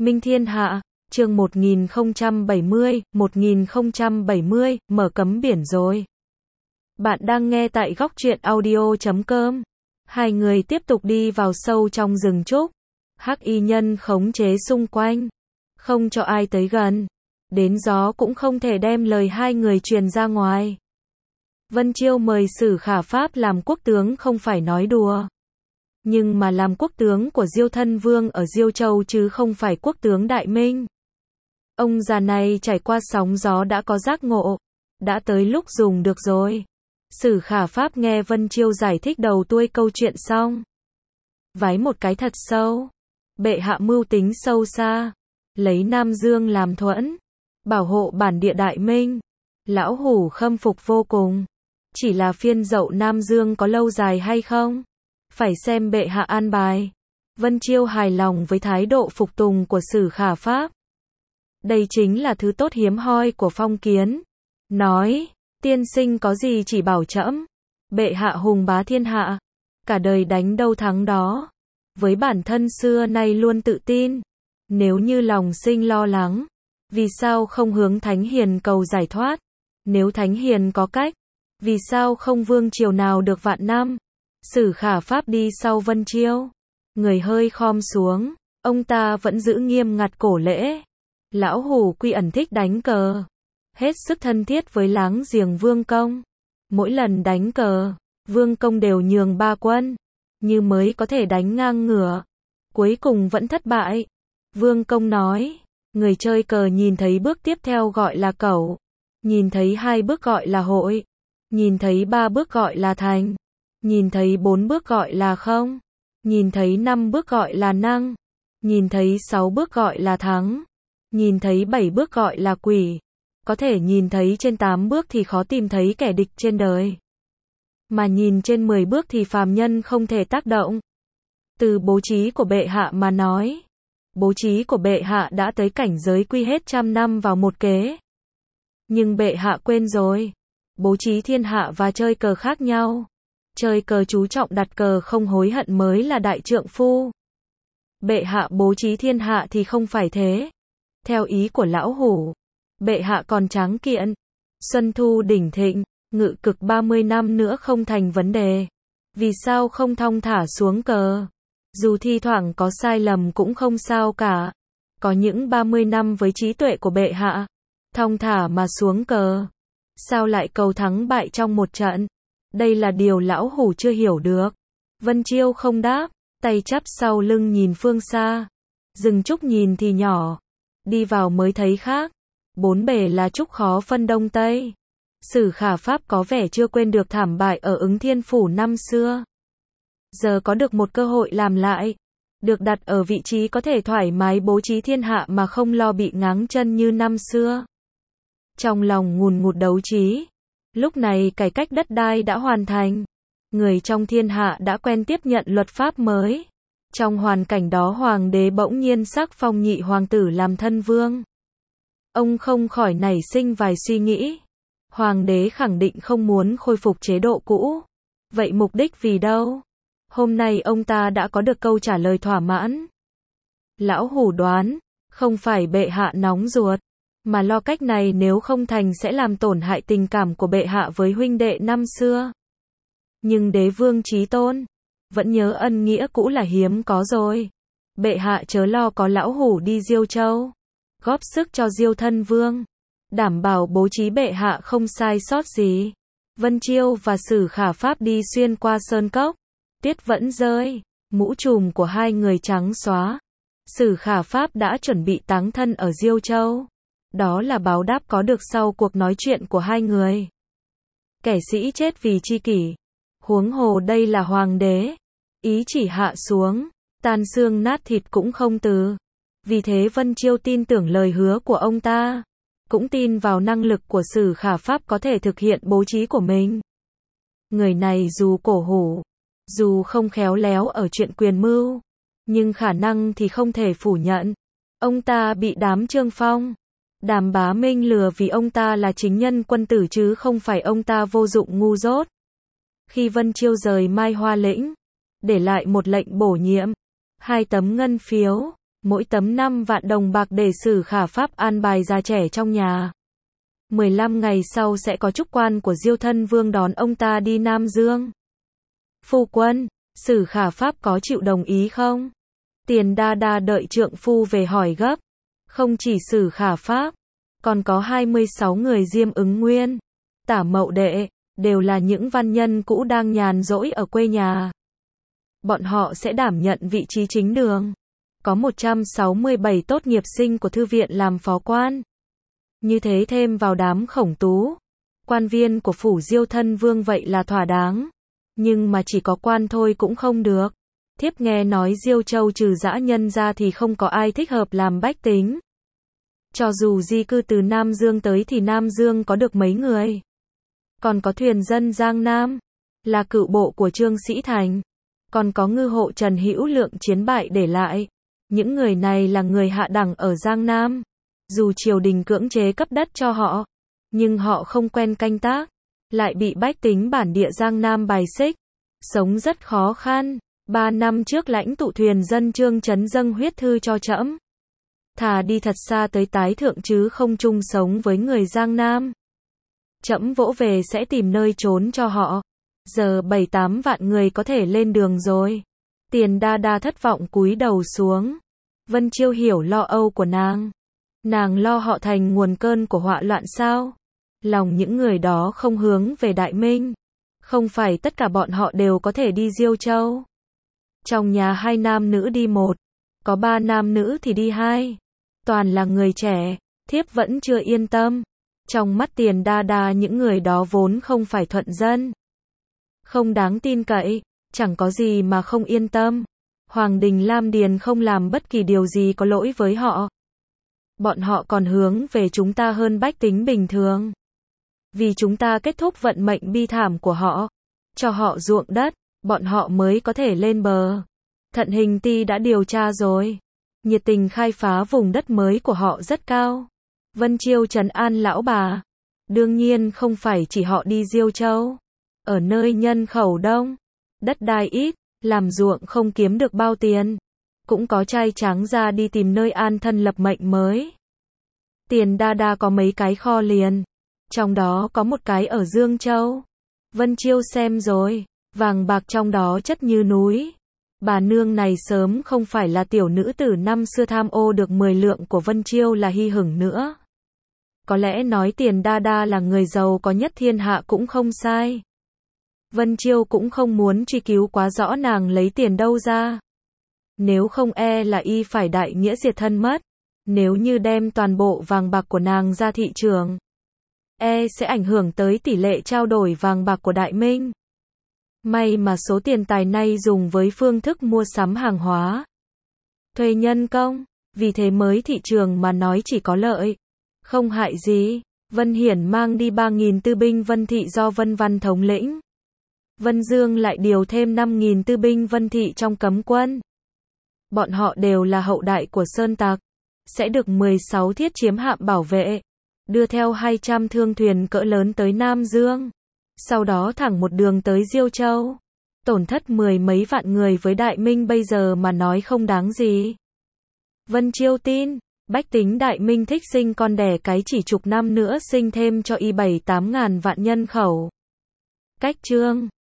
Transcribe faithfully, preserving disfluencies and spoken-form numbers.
Minh Thiên Hạ, chương một nghìn không trăm bảy mươi, một nghìn không trăm bảy mươi, mở cấm biển rồi. Bạn đang nghe tại góc truyện audio chấm com. Hai người tiếp tục đi vào sâu trong rừng trúc. Hắc y nhân khống chế xung quanh, không cho ai tới gần. Đến gió cũng không thể đem lời hai người truyền ra ngoài. Vân Chiêu mời Sử Khả Pháp làm quốc tướng không phải nói đùa. Nhưng mà làm quốc tướng của Diêu Thân Vương ở Diêu Châu chứ không phải quốc tướng Đại Minh. Ông già này trải qua sóng gió đã có giác ngộ. Đã tới lúc dùng được rồi. Sử Khả Pháp nghe Vân Chiêu giải thích đầu đuôi câu chuyện xong. Vái một cái thật sâu. Bệ hạ mưu tính sâu xa. Lấy Nam Dương làm thuẫn. Bảo hộ bản địa Đại Minh. Lão hủ khâm phục vô cùng. Chỉ là phiên dậu Nam Dương có lâu dài hay không? Phải xem bệ hạ an bài. Vân Chiêu hài lòng với thái độ phục tùng của Sử Khả Pháp. Đây chính là thứ tốt hiếm hoi của phong kiến. Nói, tiên sinh có gì chỉ bảo trẫm. Bệ hạ hùng bá thiên hạ. Cả đời đánh đâu thắng đó. Với bản thân xưa nay luôn tự tin. Nếu như lòng sinh lo lắng, vì sao không hướng Thánh Hiền cầu giải thoát? Nếu Thánh Hiền có cách, vì sao không vương triều nào được vạn năm? Sử Khả Pháp đi sau Vân Chiêu. Người hơi khom xuống. Ông ta vẫn giữ nghiêm ngặt cổ lễ. Lão hủ quy ẩn thích đánh cờ. Hết sức thân thiết với láng giềng Vương Công. Mỗi lần đánh cờ, Vương Công đều nhường ba quân. Như mới có thể đánh ngang ngửa. Cuối cùng vẫn thất bại. Vương Công nói. Người chơi cờ nhìn thấy bước tiếp theo gọi là cẩu. Nhìn thấy hai bước gọi là hội. Nhìn thấy ba bước gọi là thành. Nhìn thấy bốn bước gọi là không. Nhìn thấy năm bước gọi là năng. Nhìn thấy sáu bước gọi là thắng. Nhìn thấy bảy bước gọi là quỷ. Có thể nhìn thấy trên tám bước thì khó tìm thấy kẻ địch trên đời. Mà nhìn trên mười bước thì phàm nhân không thể tác động. Từ bố trí của bệ hạ mà nói. Bố trí của bệ hạ đã tới cảnh giới quy hết trăm năm vào một kế. Nhưng bệ hạ quên rồi. Bố trí thiên hạ và chơi cờ khác nhau. Chơi cờ chú trọng đặt cờ không hối hận mới là đại trượng phu. Bệ hạ bố trí thiên hạ thì không phải thế. Theo ý của lão hủ, bệ hạ còn tráng kiện. Xuân thu đỉnh thịnh, ngự cực ba mươi năm nữa không thành vấn đề. Vì sao không thong thả xuống cờ? Dù thi thoảng có sai lầm cũng không sao cả. Có những ba mươi năm với trí tuệ của bệ hạ. Thong thả mà xuống cờ. Sao lại cầu thắng bại trong một trận? Đây là điều lão hủ chưa hiểu được. Vân Chiêu không đáp, tay chắp sau lưng nhìn phương xa. Rừng trúc nhìn thì nhỏ. Đi vào mới thấy khác. Bốn bề là trúc khó phân đông tây. Sử Khả Pháp có vẻ chưa quên được thảm bại ở Ứng Thiên Phủ năm xưa. Giờ có được một cơ hội làm lại. Được đặt ở vị trí có thể thoải mái bố trí thiên hạ mà không lo bị ngáng chân như năm xưa. Trong lòng ngùn ngụt đấu trí. Lúc này cải cách đất đai đã hoàn thành. Người trong thiên hạ đã quen tiếp nhận luật pháp mới. Trong hoàn cảnh đó hoàng đế bỗng nhiên sắc phong nhị hoàng tử làm thân vương. Ông không khỏi nảy sinh vài suy nghĩ. Hoàng đế khẳng định không muốn khôi phục chế độ cũ. Vậy mục đích vì đâu? Hôm nay ông ta đã có được câu trả lời thỏa mãn. Lão hủ đoán, không phải bệ hạ nóng ruột, mà lo cách này nếu không thành sẽ làm tổn hại tình cảm của bệ hạ với huynh đệ năm xưa. Nhưng đế vương chí tôn, vẫn nhớ ân nghĩa cũ là hiếm có rồi. Bệ hạ chớ lo, có lão hủ đi Diêu Châu, góp sức cho Diêu Thân Vương, đảm bảo bố trí bệ hạ không sai sót gì. Vân Chiêu và Sử Khả Pháp đi xuyên qua sơn cốc. Tuyết vẫn rơi, mũ trùm của hai người trắng xóa. Sử Khả Pháp đã chuẩn bị táng thân ở Diêu Châu. Đó là báo đáp có được sau cuộc nói chuyện của hai người. Kẻ sĩ chết vì chi kỷ. Huống hồ đây là hoàng đế. Ý chỉ hạ xuống, tan xương nát thịt cũng không từ. Vì thế Vân Chiêu tin tưởng lời hứa của ông ta. Cũng tin vào năng lực của Sử Khả Pháp có thể thực hiện bố trí của mình. Người này dù cổ hủ, dù không khéo léo ở chuyện quyền mưu, nhưng khả năng thì không thể phủ nhận. Ông ta bị đám Trương Phong, Đàm Bá Minh lừa vì ông ta là chính nhân quân tử chứ không phải ông ta vô dụng ngu dốt. Khi Vân Chiêu rời Mai Hoa Lĩnh, để lại một lệnh bổ nhiệm, hai tấm ngân phiếu, mỗi tấm năm vạn đồng bạc để Sử Khả Pháp an bài già trẻ trong nhà. mười lăm ngày sau sẽ có chúc quan của Diêu Thân Vương đón ông ta đi Nam Dương. Phu quân, Sử Khả Pháp có chịu đồng ý không? Tiền Đa Đa đợi trượng phu về hỏi gấp. Không chỉ Sử Khả Pháp, còn có hai mươi sáu người Diêm Ứng Nguyên, Tả Mậu Đệ, đều là những văn nhân cũ đang nhàn rỗi ở quê nhà. Bọn họ sẽ đảm nhận vị trí chính đường. Có một trăm sáu mươi bảy tốt nghiệp sinh của thư viện làm phó quan. Như thế thêm vào đám khổng tú, quan viên của phủ Diêu Thân Vương vậy là thỏa đáng. Nhưng mà chỉ có quan thôi cũng không được. Thiếp nghe nói Diêu Châu trừ dã nhân ra thì không có ai thích hợp làm bách tính. Cho dù di cư từ Nam Dương tới thì Nam Dương có được mấy người. Còn có thuyền dân Giang Nam, là cựu bộ của Trương Sĩ Thành. Còn có ngư hộ Trần Hữu Lượng chiến bại để lại. Những người này là người hạ đẳng ở Giang Nam. Dù triều đình cưỡng chế cấp đất cho họ, nhưng họ không quen canh tác, lại bị bách tính bản địa Giang Nam bài xích, sống rất khó khăn. Ba năm trước lãnh tụ thuyền dân Trương Chấn dâng huyết thư cho trẫm, thà đi thật xa tới tái thượng chứ không chung sống với người Giang Nam. Trẫm vỗ về sẽ tìm nơi trốn cho họ. Giờ bảy tám vạn người có thể lên đường rồi. Tiền Đa Đa thất vọng cúi đầu xuống. Vân Chiêu hiểu lo âu của nàng. Nàng lo họ thành nguồn cơn của họa loạn sao? Lòng những người đó không hướng về Đại Minh. Không phải tất cả bọn họ đều có thể đi Diêu Châu. Trong nhà hai nam nữ đi một, có ba nam nữ thì đi hai. Toàn là người trẻ, thiếp vẫn chưa yên tâm. Trong mắt Tiền Đa Đa những người đó vốn không phải thuận dân, không đáng tin cậy, chẳng có gì mà không yên tâm. Hoàng đình Lam Điền không làm bất kỳ điều gì có lỗi với họ. Bọn họ còn hướng về chúng ta hơn bách tính bình thường. Vì chúng ta kết thúc vận mệnh bi thảm của họ, cho họ ruộng đất, bọn họ mới có thể lên bờ. Thận Hình Ti đã điều tra rồi. Nhiệt tình khai phá vùng đất mới của họ rất cao. Vân Chiêu trấn an lão bà. Đương nhiên không phải chỉ họ đi Diêu Châu. Ở nơi nhân khẩu đông, đất đai ít, làm ruộng không kiếm được bao tiền, cũng có trai tráng ra đi tìm nơi an thân lập mệnh mới. Tiền Đa Đa có mấy cái kho liền, trong đó có một cái ở Dương Châu. Vân Chiêu xem rồi, vàng bạc trong đó chất như núi. Bà nương này sớm không phải là tiểu nữ tử năm xưa tham ô được mười lượng của Vân Chiêu là hy hửng nữa. Có lẽ nói Tiền Đa Đa là người giàu có nhất thiên hạ cũng không sai. Vân Chiêu cũng không muốn truy cứu quá rõ nàng lấy tiền đâu ra. Nếu không e là y phải đại nghĩa diệt thân mất. Nếu như đem toàn bộ vàng bạc của nàng ra thị trường, e sẽ ảnh hưởng tới tỷ lệ trao đổi vàng bạc của Đại Minh. May mà số tiền tài này dùng với phương thức mua sắm hàng hóa, thuê nhân công, vì thế mới thị trường mà nói chỉ có lợi, không hại gì. Vân Hiển mang đi ba nghìn tư binh Vân Thị do Vân Văn thống lĩnh. Vân Dương lại điều thêm năm nghìn tư binh Vân Thị trong cấm quân. Bọn họ đều là hậu đại của Sơn Tặc, sẽ được mười sáu thiết chiếm hạm bảo vệ, đưa theo hai trăm thương thuyền cỡ lớn tới Nam Dương, sau đó thẳng một đường tới Diêu Châu. Tổn thất mười mấy vạn người với Đại Minh bây giờ mà nói không đáng gì. Vân Chiêu tin, bách tính Đại Minh thích sinh con đẻ cái chỉ chục năm nữa sinh thêm cho y bảy tám ngàn vạn nhân khẩu. Cách chương